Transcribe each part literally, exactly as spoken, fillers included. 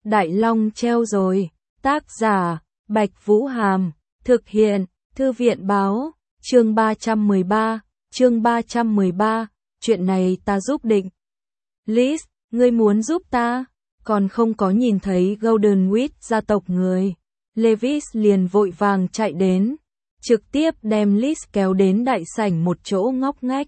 Đại Long treo rồi. Tác giả, Bạch Vũ Hàm. Thực hiện, Thư viện Báo. Chương ba trăm mười ba. Chương ba trăm mười ba. Chuyện này ta giúp định. Liz, ngươi muốn giúp ta? Còn không có nhìn thấy Golden Wheat gia tộc người. Levis liền vội vàng chạy đến, trực tiếp đem Liz kéo đến đại sảnh một chỗ ngóc ngách.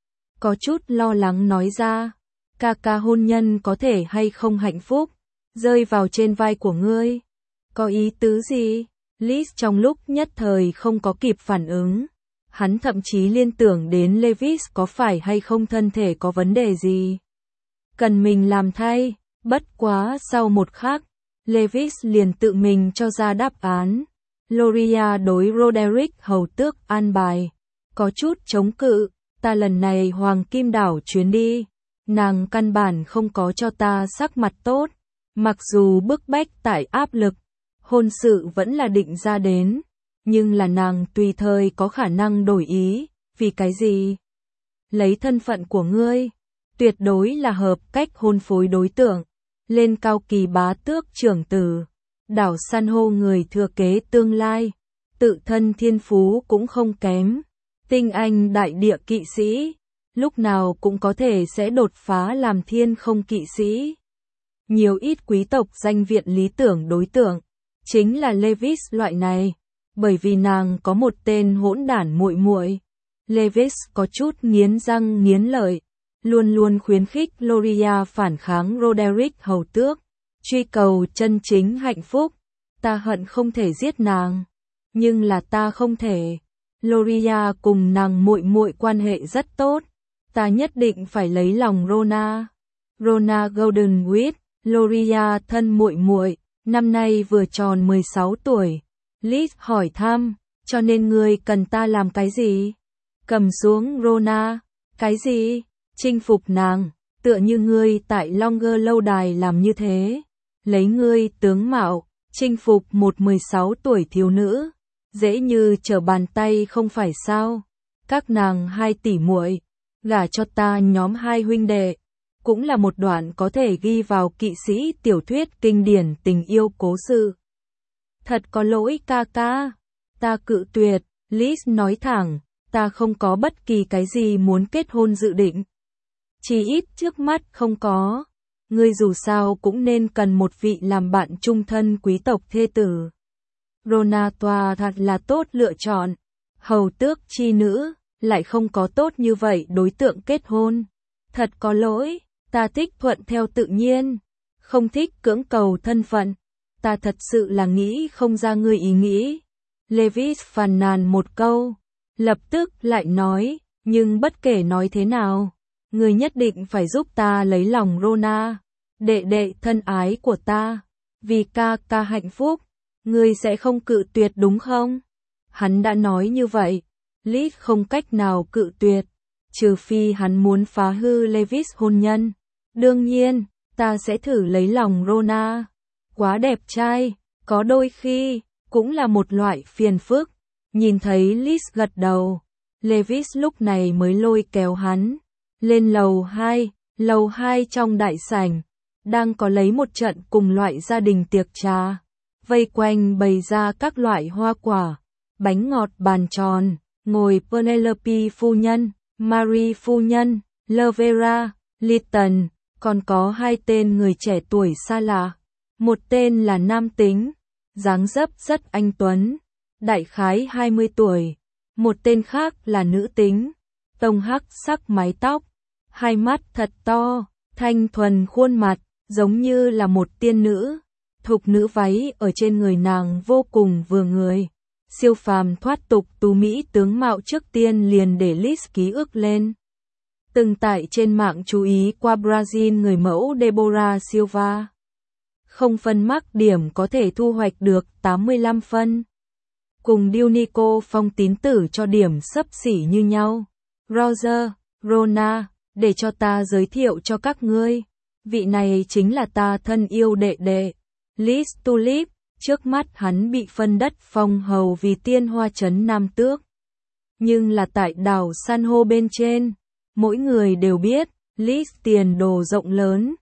Có chút lo lắng nói ra, ca ca hôn nhân có thể hay không hạnh phúc, rơi vào trên vai của ngươi. Có ý tứ gì? Liz trong lúc nhất thời không có kịp phản ứng. Hắn thậm chí liên tưởng đến Levis có phải hay không thân thể có vấn đề gì. Cần mình làm thay, bất quá sau một khắc, Levis liền tự mình cho ra đáp án. Loria đối Roderick hầu tước an bài, có chút chống cự, ta lần này Hoàng Kim Đảo chuyến đi, nàng căn bản không có cho ta sắc mặt tốt, mặc dù bức bách tại áp lực, hôn sự vẫn là định ra đến, nhưng là nàng tùy thời có khả năng đổi ý, vì cái gì? Lấy thân phận của ngươi, tuyệt đối là hợp cách hôn phối đối tượng, lên cao kỳ bá tước trưởng tử, đảo san hô người thừa kế tương lai, tự thân thiên phú cũng không kém, tinh anh đại địa kỵ sĩ, lúc nào cũng có thể sẽ đột phá làm thiên không kỵ sĩ. Nhiều ít quý tộc danh viện lý tưởng đối tượng, chính là Levis loại này, bởi vì nàng có một tên hỗn đản muội muội. Levis có chút nghiến răng nghiến lợi, luôn luôn khuyến khích Loria phản kháng Roderick hầu tước, truy cầu chân chính hạnh phúc. Ta hận không thể giết nàng, nhưng là ta không thể. Loria cùng nàng muội muội quan hệ rất tốt, ta nhất định phải lấy lòng Rona. Rona Goldenwheat, Loria thân muội muội, năm nay vừa tròn mười sáu tuổi. Liz hỏi thăm, cho nên ngươi cần ta làm cái gì? Cầm xuống Rona. Cái gì? Chinh phục nàng, tựa như ngươi tại Longer lâu đài làm như thế. Lấy ngươi tướng mạo, chinh phục một mười sáu tuổi thiếu nữ, dễ như trở bàn tay không phải sao? Các nàng hai tỷ muội, gả cho ta nhóm hai huynh đệ, cũng là một đoạn có thể ghi vào kỵ sĩ tiểu thuyết kinh điển tình yêu cố sự. Thật có lỗi ca ca, ta cự tuyệt. Liz nói thẳng, ta không có bất kỳ cái gì muốn kết hôn dự định. Chỉ ít trước mắt không có. Ngươi dù sao cũng nên cần một vị làm bạn trung thân quý tộc thê tử. Rona Toa thật là tốt lựa chọn. Hầu tước chi nữ, lại không có tốt như vậy đối tượng kết hôn. Thật có lỗi, ta thích thuận theo tự nhiên, không thích cưỡng cầu thân phận. Ta thật sự là nghĩ không ra ngươi ý nghĩ. Levis phàn nàn một câu, lập tức lại nói, nhưng bất kể nói thế nào, ngươi nhất định phải giúp ta lấy lòng Rona, đệ đệ thân ái của ta, vì ca ca hạnh phúc, ngươi sẽ không cự tuyệt đúng không? Hắn đã nói như vậy, Liz không cách nào cự tuyệt, trừ phi hắn muốn phá hư Levis hôn nhân. Đương nhiên, ta sẽ thử lấy lòng Rona. Quá đẹp trai, có đôi khi, cũng là một loại phiền phức. Nhìn thấy Liz gật đầu, Levis lúc này mới lôi kéo hắn lên lầu hai. Lầu hai trong đại sảnh, đang có lấy một trận cùng loại gia đình tiệc trà, vây quanh bày ra các loại hoa quả, bánh ngọt bàn tròn, ngồi Penelope phu nhân, Marie phu nhân, Lovera, Lytton, còn có hai tên người trẻ tuổi xa lạ. Một tên là nam tính, dáng dấp rất anh tuấn, đại khái hai mươi tuổi. Một tên khác là nữ tính, tông hắc sắc mái tóc, hai mắt thật to, thanh thuần khuôn mặt, giống như là một tiên nữ. Thục nữ váy ở trên người nàng vô cùng vừa người, siêu phàm thoát tục tú mỹ tướng mạo trước tiên liền để Liz ký ức lên. Từng tại trên mạng chú ý qua Brazil người mẫu Deborah Silva. Không phân mắc điểm có thể thu hoạch được tám mươi lăm phân. Cùng Dunico Phong tín tử cho điểm xấp xỉ như nhau. Roger, Rona, để cho ta giới thiệu cho các ngươi. Vị này chính là ta thân yêu đệ đệ. Liz Tulip, trước mắt hắn bị phân đất phong hầu vì tiên hoa trấn Nam Tước. Nhưng là tại đảo San hô bên trên, mỗi người đều biết, Liz tiền đồ rộng lớn.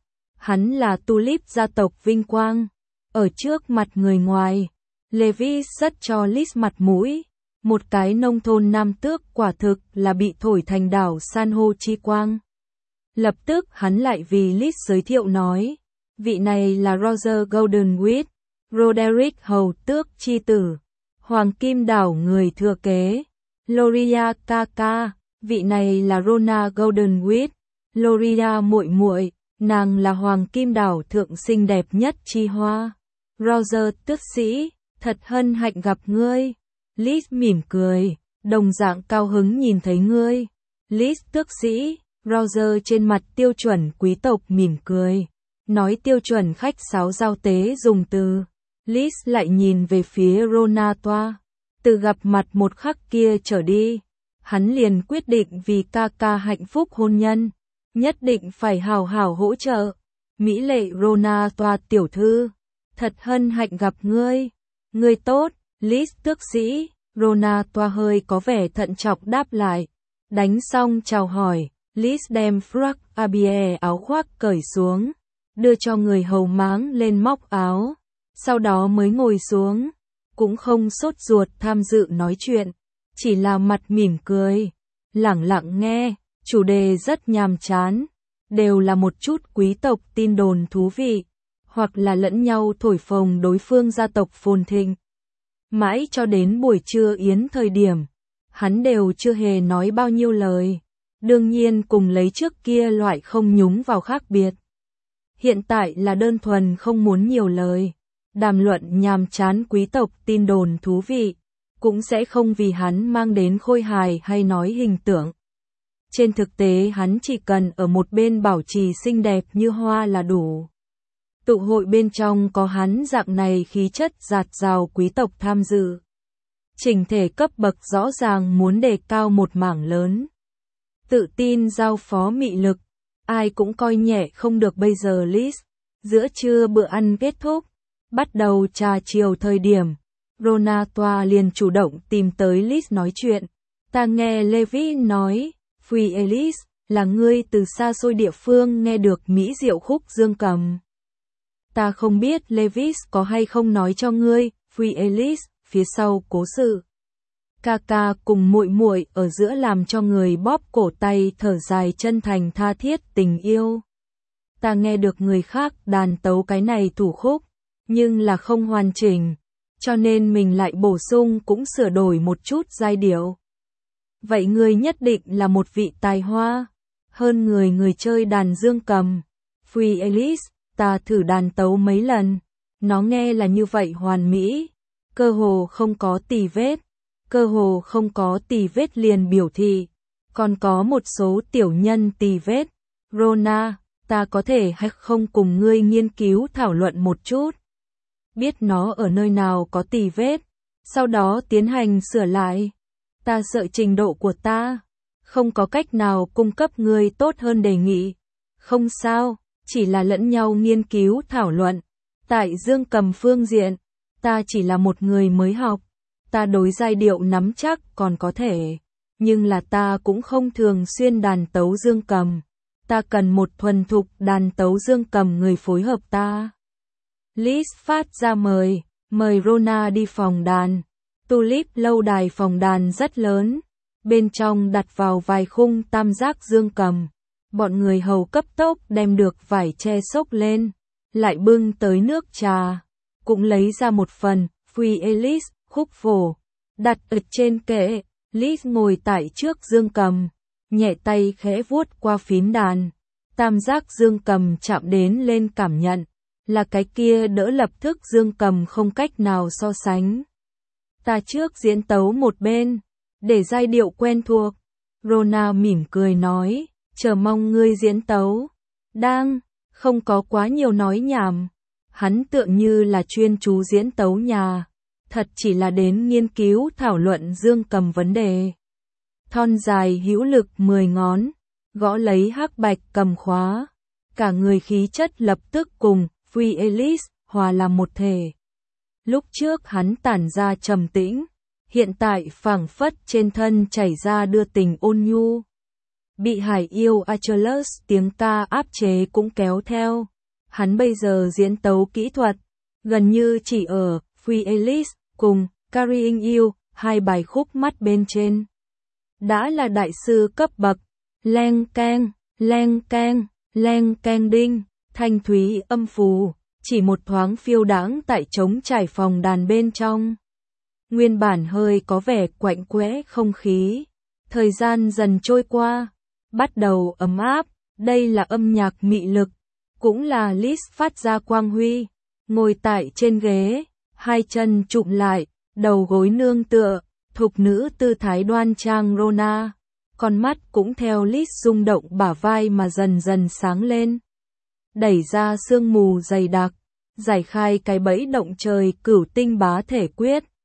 Hắn là Tulip gia tộc vinh quang. Ở trước mặt người ngoài, Levis rất cho Liz mặt mũi. Một cái nông thôn nam tước quả thực là bị thổi thành đảo san hô chi quang. Lập tức hắn lại vì Liz giới thiệu nói, vị này là Roger Goldenwhite, Roderick hầu tước chi tử, Hoàng Kim đảo người thừa kế, Loria Kaka, vị này là Rona Goldenwhite, Loria muội muội, nàng là Hoàng Kim đảo thượng xinh đẹp nhất chi hoa. Roger tước sĩ, thật hân hạnh gặp ngươi. Liz mỉm cười, đồng dạng cao hứng nhìn thấy ngươi. Liz tước sĩ, Roger trên mặt tiêu chuẩn quý tộc mỉm cười, nói tiêu chuẩn khách sáo giao tế dùng từ. Liz lại nhìn về phía Rona toa. Từ gặp mặt một khắc kia trở đi, hắn liền quyết định vì Kaka hạnh phúc hôn nhân, nhất định phải hào hào hỗ trợ. Mỹ lệ Rona toa tiểu thư, thật hân hạnh gặp ngươi. Ngươi tốt, Liz tước sĩ. Rona toa hơi có vẻ thận trọng đáp lại. Đánh xong chào hỏi, Liz đem frock abie áo khoác cởi xuống, đưa cho người hầu máng lên móc áo, sau đó mới ngồi xuống, cũng không sốt ruột tham dự nói chuyện, chỉ là mặt mỉm cười, lẳng lặng nghe, chủ đề rất nhàm chán, đều là một chút quý tộc tin đồn thú vị, hoặc là lẫn nhau thổi phồng đối phương gia tộc phồn thịnh. Mãi cho đến buổi trưa yến thời điểm, hắn đều chưa hề nói bao nhiêu lời, đương nhiên cùng lấy trước kia loại không nhúng vào khác biệt. Hiện tại là đơn thuần không muốn nhiều lời, đàm luận nhàm chán quý tộc tin đồn thú vị, cũng sẽ không vì hắn mang đến khôi hài hay nói hình tượng. Trên thực tế hắn chỉ cần ở một bên bảo trì xinh đẹp như hoa là đủ. Tụ hội bên trong có hắn dạng này khí chất dạt dào quý tộc tham dự. Chỉnh thể cấp bậc rõ ràng muốn đề cao một mảng lớn. Tự tin giao phó mị lực, ai cũng coi nhẹ không được bây giờ Liz. Giữa trưa bữa ăn kết thúc, bắt đầu trà chiều thời điểm, Rona toa liền chủ động tìm tới Liz nói chuyện. Ta nghe Levi nói, Phi Elise, là ngươi từ xa xôi địa phương nghe được mỹ diệu khúc dương cầm. Ta không biết Levis có hay không nói cho ngươi, Phi Elise, phía sau cố sự. Kaka cùng muội muội ở giữa làm cho người bóp cổ tay thở dài chân thành tha thiết tình yêu. Ta nghe được người khác đàn tấu cái này thủ khúc, nhưng là không hoàn chỉnh, cho nên mình lại bổ sung cũng sửa đổi một chút giai điệu. Vậy ngươi nhất định là một vị tài hoa, hơn người người chơi đàn dương cầm. Phi Elise, ta thử đàn tấu mấy lần, nó nghe là như vậy hoàn mỹ, cơ hồ không có tì vết, cơ hồ không có tì vết liền biểu thị, còn có một số tiểu nhân tì vết. Rona, ta có thể hay không cùng ngươi nghiên cứu thảo luận một chút, biết nó ở nơi nào có tì vết, sau đó tiến hành sửa lại. Ta sợ trình độ của ta không có cách nào cung cấp ngươi tốt hơn đề nghị. Không sao, chỉ là lẫn nhau nghiên cứu thảo luận. Tại dương cầm phương diện, ta chỉ là một người mới học, ta đối giai điệu nắm chắc còn có thể, nhưng là ta cũng không thường xuyên đàn tấu dương cầm. Ta cần một thuần thục đàn tấu dương cầm người phối hợp ta. Liz phát ra mời, mời Rona đi phòng đàn. Tulip lâu đài phòng đàn rất lớn, bên trong đặt vào vài khung tam giác dương cầm. Bọn người hầu cấp tốc đem được vải che xốc lên, lại bưng tới nước trà, cũng lấy ra một phần. Phi Elise, khúc phổ, đặt ở trên kệ. Liz ngồi tại trước dương cầm, nhẹ tay khẽ vuốt qua phím đàn. Tam giác dương cầm chạm đến lên cảm nhận, là cái kia đỡ lập thức dương cầm không cách nào so sánh. Ta trước diễn tấu một bên, để giai điệu quen thuộc. Rona mỉm cười nói, chờ mong ngươi diễn tấu. Đang, không có quá nhiều nói nhảm. Hắn tựa như là chuyên chú diễn tấu nhà, thật chỉ là đến nghiên cứu thảo luận dương cầm vấn đề. Thon dài hữu lực mười ngón, gõ lấy hắc bạch cầm khóa. Cả người khí chất lập tức cùng Phi Elise hòa làm một thể. Lúc trước hắn tản ra trầm tĩnh, hiện tại phảng phất trên thân chảy ra đưa tình ôn nhu. Bị hải yêu Achilles tiếng ca áp chế cũng kéo theo, hắn bây giờ diễn tấu kỹ thuật, gần như chỉ ở Free Alice cùng Carrying You, hai bài khúc mắt bên trên. Đã là đại sư cấp bậc, leng keng, leng keng, leng keng đinh, thanh thúy âm phù, chỉ một thoáng phiêu đãng tại trống trải phòng đàn bên trong. Nguyên bản hơi có vẻ quạnh quẽ không khí, thời gian dần trôi qua, bắt đầu ấm áp, đây là âm nhạc mị lực, cũng là Liz phát ra quang huy, ngồi tại trên ghế, hai chân chụm lại, đầu gối nương tựa, thục nữ tư thái đoan trang Rona, con mắt cũng theo Liz rung động bả vai mà dần dần sáng lên. Đẩy ra sương mù dày đặc, giải khai cái bẫy động trời cửu tinh bá thể quyết.